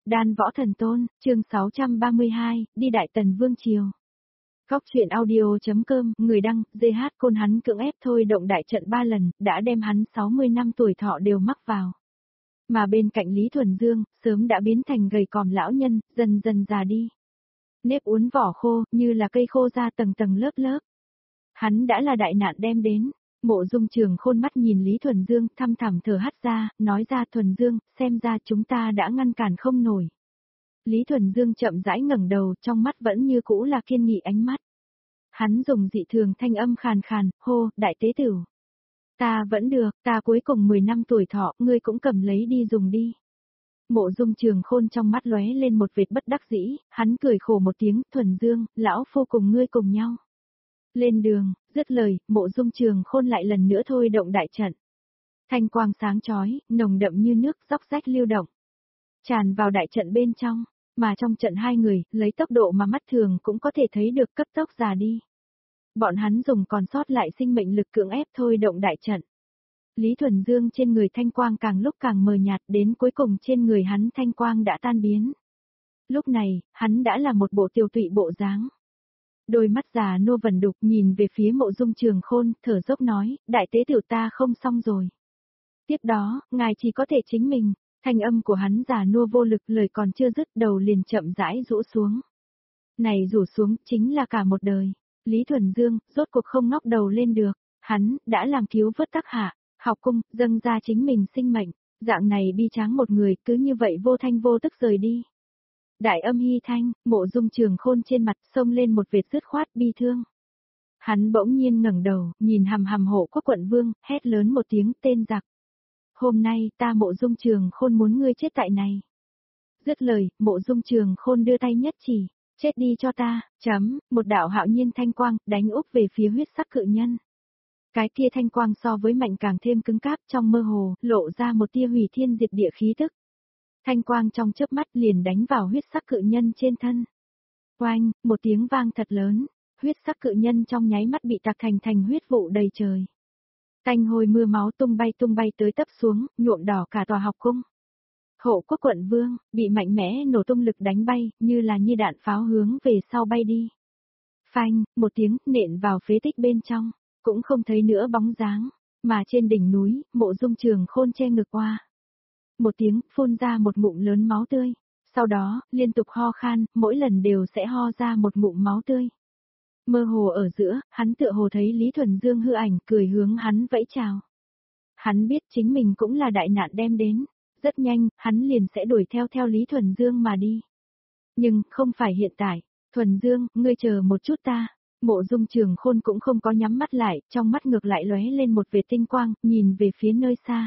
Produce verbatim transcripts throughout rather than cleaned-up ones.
Đan Võ Thần Tôn, chương sáu trăm ba mươi hai, đi Đại Tần Vương Triều. Góc truyện audio.com, người đăng, giê hát Côn hắn cưỡng ép thôi động đại trận ba lần, đã đem hắn sáu mươi năm tuổi thọ đều mắc vào. Mà bên cạnh Lý Thuần Dương, sớm đã biến thành gầy còm lão nhân, dần dần già đi. Nếp uốn vỏ khô, như là cây khô ra tầng tầng lớp lớp. Hắn đã là đại nạn đem đến. Mộ Dung Trường Khôn mắt nhìn Lý Thuần Dương, thăm thẳm thở hắt ra, nói ra Thuần Dương, xem ra chúng ta đã ngăn cản không nổi. Lý Thuần Dương chậm rãi ngẩng đầu, trong mắt vẫn như cũ là kiên nghị ánh mắt. Hắn dùng dị thường thanh âm khàn khàn, hô, đại tế tửu. Ta vẫn được, ta cuối cùng mười năm tuổi thọ, ngươi cũng cầm lấy đi dùng đi. Mộ Dung Trường Khôn trong mắt lóe lên một vệt bất đắc dĩ, hắn cười khổ một tiếng, Thuần Dương, lão phu cùng ngươi cùng nhau. Lên đường, dứt lời, Mộ Dung Trường Khôn lại lần nữa thôi động đại trận. Thanh quang sáng chói, nồng đậm như nước, róc rách lưu động. Tràn vào đại trận bên trong, mà trong trận hai người, lấy tốc độ mà mắt thường cũng có thể thấy được cấp tốc già đi. Bọn hắn dùng còn sót lại sinh mệnh lực cưỡng ép thôi động đại trận. Lý Thuần Dương trên người thanh quang càng lúc càng mờ nhạt, đến cuối cùng trên người hắn thanh quang đã tan biến. Lúc này, hắn đã là một bộ tiều tụy bộ dáng. Đôi mắt già nua vẩn đục nhìn về phía Mộ Dung Trường Khôn, thở dốc nói, đại tế tiểu ta không xong rồi. Tiếp đó, ngài chỉ có thể chính mình, thanh âm của hắn già nua vô lực, lời còn chưa dứt đầu liền chậm rãi rũ xuống. Này rủ xuống, chính là cả một đời. Lý Thuần Dương, rốt cuộc không ngóc đầu lên được, hắn, đã làm cứu vớt tác hạ, học cung, dâng ra chính mình sinh mệnh, dạng này bi tráng một người, cứ như vậy vô thanh vô tức rời đi. Đại âm hy thanh, Mộ Dung Trường Khôn trên mặt xông lên một vệt dứt khoát bi thương. Hắn bỗng nhiên ngẩng đầu, nhìn hằm hằm Hộ Quốc quận vương, hét lớn một tiếng, tên giặc. Hôm nay, ta Mộ Dung Trường Khôn muốn ngươi chết tại này. Dứt lời, Mộ Dung Trường Khôn đưa tay nhất chỉ, chết đi cho ta, chấm, một đạo hạo nhiên thanh quang, đánh úp về phía huyết sắc cự nhân. Cái kia thanh quang so với mạnh càng thêm cứng cáp, trong mơ hồ, lộ ra một tia hủy thiên diệt địa khí tức. Thanh quang trong chớp mắt liền đánh vào huyết sắc cự nhân trên thân. Oanh, một tiếng vang thật lớn, huyết sắc cự nhân trong nháy mắt bị tạc thành thành huyết vụ đầy trời. Tanh hôi mưa máu tung bay tung bay tới tấp xuống, nhuộm đỏ cả tòa học cung. Hộ Quốc quận vương, bị mạnh mẽ nổ tung lực đánh bay, như là như đạn pháo hướng về sau bay đi. Phanh, một tiếng, nện vào phế tích bên trong, cũng không thấy nữa bóng dáng, mà trên đỉnh núi, Mộ Dung Trường Khôn che ngực qua. Một tiếng, phun ra một ngụm lớn máu tươi, sau đó, liên tục ho khan, mỗi lần đều sẽ ho ra một ngụm máu tươi. Mơ hồ ở giữa, hắn tựa hồ thấy Lý Thuần Dương hư ảnh, cười hướng hắn vẫy chào. Hắn biết chính mình cũng là đại nạn đem đến, rất nhanh, hắn liền sẽ đuổi theo theo Lý Thuần Dương mà đi. Nhưng, không phải hiện tại, Thuần Dương, ngươi chờ một chút ta. Mộ Dung Trường Khôn cũng không có nhắm mắt lại, trong mắt ngược lại lóe lên một vệt tinh quang, nhìn về phía nơi xa.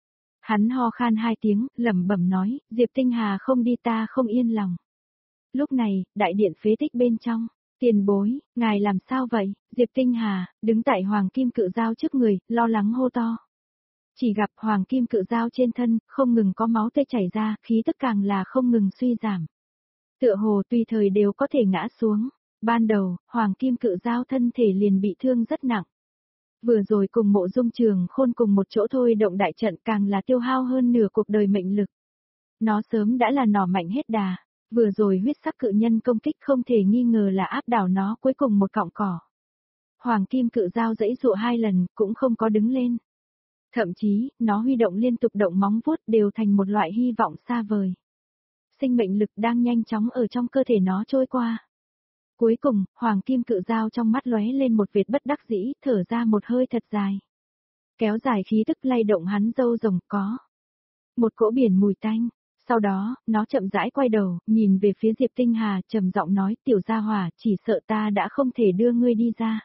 Hắn ho khan hai tiếng, lẩm bẩm nói, Diệp Tinh Hà không đi ta không yên lòng. Lúc này, đại điện phế tích bên trong, tiền bối, ngài làm sao vậy? Diệp Tinh Hà, đứng tại Hoàng Kim Cự Dao trước người, lo lắng hô to. Chỉ gặp Hoàng Kim Cự Dao trên thân, không ngừng có máu tươi chảy ra, khí tức càng là không ngừng suy giảm. Tựa hồ tùy thời đều có thể ngã xuống. Ban đầu, Hoàng Kim Cự Dao thân thể liền bị thương rất nặng. Vừa rồi cùng Mộ Dung Trường Khôn cùng một chỗ thôi động đại trận càng là tiêu hao hơn nửa cuộc đời mệnh lực. Nó sớm đã là nỏ mạnh hết đà, vừa rồi huyết sắc cự nhân công kích không thể nghi ngờ là áp đảo nó cuối cùng một cọng cỏ. Hoàng Kim Cự Dao giãy giụa hai lần cũng không có đứng lên. Thậm chí, nó huy động liên tục động móng vuốt đều thành một loại hy vọng xa vời. Sinh mệnh lực đang nhanh chóng ở trong cơ thể nó trôi qua. Cuối cùng, Hoàng Kim Cự Dao trong mắt lóe lên một vệt bất đắc dĩ, thở ra một hơi thật dài. Kéo dài khí tức lay động hắn râu rồng có. Một cỗ biển mùi tanh, sau đó, nó chậm rãi quay đầu, nhìn về phía Diệp Tinh Hà, trầm giọng nói, tiểu gia hỏa, chỉ sợ ta đã không thể đưa ngươi đi ra.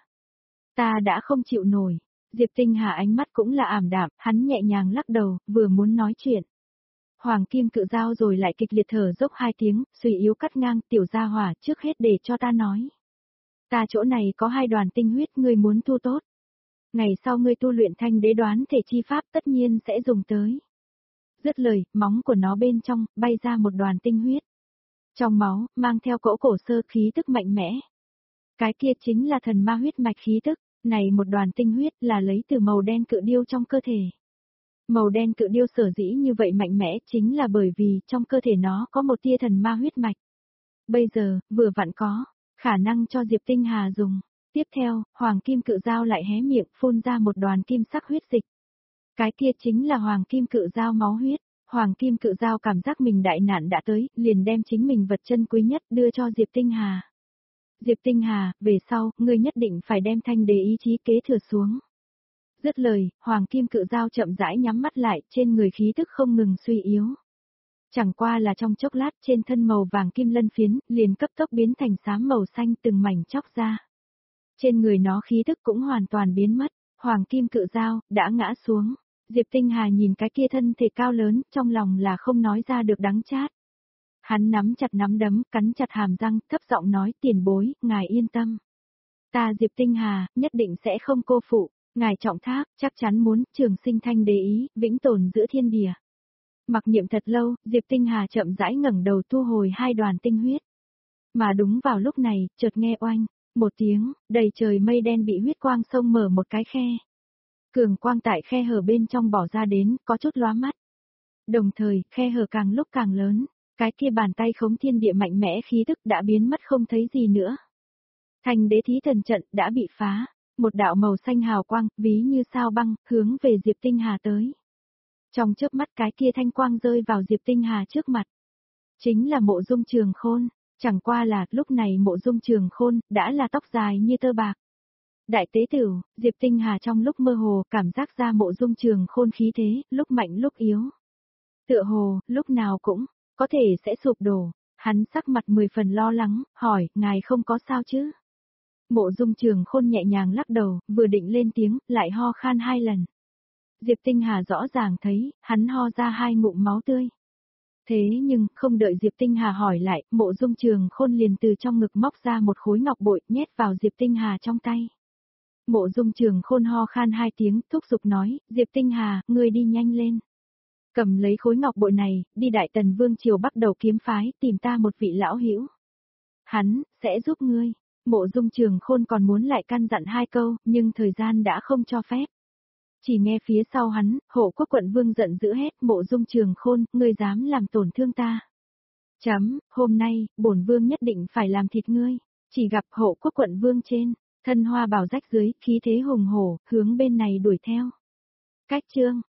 Ta đã không chịu nổi. Diệp Tinh Hà ánh mắt cũng là ảm đạm, hắn nhẹ nhàng lắc đầu, vừa muốn nói chuyện. Hoàng Kim Cự Dao rồi lại kịch liệt thở dốc hai tiếng, suy yếu cắt ngang, tiểu gia hỏa, trước hết để cho ta nói. Ta chỗ này có hai đoàn tinh huyết ngươi muốn thu tốt. Ngày sau ngươi tu luyện thanh đế đoán thể chi pháp tất nhiên sẽ dùng tới. Dứt lời, móng của nó bên trong, bay ra một đoàn tinh huyết. Trong máu, mang theo cỗ cổ sơ khí tức mạnh mẽ. Cái kia chính là thần ma huyết mạch khí tức, này một đoàn tinh huyết là lấy từ màu đen cự điêu trong cơ thể. Màu đen cự điêu sở dĩ như vậy mạnh mẽ chính là bởi vì trong cơ thể nó có một tia thần ma huyết mạch. Bây giờ, vừa vặn có, khả năng cho Diệp Tinh Hà dùng. Tiếp theo, hoàng kim cự dao lại hé miệng phun ra một đoàn kim sắc huyết dịch. Cái kia chính là hoàng kim cự dao máu huyết. Hoàng kim cự dao cảm giác mình đại nạn đã tới, liền đem chính mình vật chân quý nhất đưa cho Diệp Tinh Hà. Diệp Tinh Hà, về sau, ngươi nhất định phải đem thanh đế ý chí kế thừa xuống. Dứt lời, hoàng kim cự dao chậm rãi nhắm mắt lại, trên người khí tức không ngừng suy yếu. Chẳng qua là trong chốc lát trên thân màu vàng kim lân phiến, liền cấp tốc biến thành xám màu xanh từng mảnh chóc ra. Trên người nó khí tức cũng hoàn toàn biến mất, hoàng kim cự dao, đã ngã xuống. Diệp Tinh Hà nhìn cái kia thân thể cao lớn, trong lòng là không nói ra được đắng chát. Hắn nắm chặt nắm đấm, cắn chặt hàm răng, thấp giọng nói tiền bối, ngài yên tâm. Ta Diệp Tinh Hà, nhất định sẽ không cô phụ, ngài trọng thác, chắc chắn muốn trường sinh thanh đế ý, vĩnh tồn giữa thiên địa. Mặc niệm thật lâu, Diệp Tinh Hà chậm rãi ngẩng đầu thu hồi hai đoàn tinh huyết. Mà đúng vào lúc này, chợt nghe oanh, một tiếng, đầy trời mây đen bị huyết quang xông mở một cái khe. Cường quang tại khe hở bên trong bỏ ra đến, có chút lóa mắt. Đồng thời, khe hở càng lúc càng lớn, cái kia bàn tay khống thiên địa mạnh mẽ khí tức đã biến mất không thấy gì nữa. Thành đế thí thần trận đã bị phá, một đạo màu xanh hào quang, ví như sao băng, hướng về Diệp Tinh Hà tới. Trong chớp mắt cái kia thanh quang rơi vào Diệp Tinh Hà trước mặt. Chính là Mộ Dung Trường Khôn, chẳng qua là lúc này Mộ Dung Trường Khôn đã là tóc dài như tơ bạc. Đại tế tử, Diệp Tinh Hà trong lúc mơ hồ cảm giác ra Mộ Dung Trường Khôn khí thế, lúc mạnh lúc yếu. Tựa hồ, lúc nào cũng, có thể sẽ sụp đổ, hắn sắc mặt mười phần lo lắng, hỏi, ngài không có sao chứ? Mộ Dung Trường Khôn nhẹ nhàng lắc đầu, vừa định lên tiếng, lại ho khan hai lần. Diệp Tinh Hà rõ ràng thấy, hắn ho ra hai ngụm máu tươi. Thế nhưng, không đợi Diệp Tinh Hà hỏi lại, Mộ Dung Trường Khôn liền từ trong ngực móc ra một khối ngọc bội, nhét vào Diệp Tinh Hà trong tay. Mộ Dung Trường Khôn ho khan hai tiếng, thúc giục nói, Diệp Tinh Hà, ngươi đi nhanh lên. Cầm lấy khối ngọc bội này, đi Đại Tần Vương Triều bắt đầu kiếm phái, tìm ta một vị lão hữu. Hắn, sẽ giúp ngươi. Mộ Dung Trường Khôn còn muốn lại căn dặn hai câu, nhưng thời gian đã không cho phép. Chỉ nghe phía sau hắn, Hộ Quốc quận vương giận dữ hét, Mộ Dung Trường Khôn, ngươi dám làm tổn thương ta. Chấm, hôm nay, bổn vương nhất định phải làm thịt ngươi. Chỉ gặp Hộ Quốc quận vương trên, thân hoa bào rách dưới, khí thế hùng hổ, hướng bên này đuổi theo. Cách chương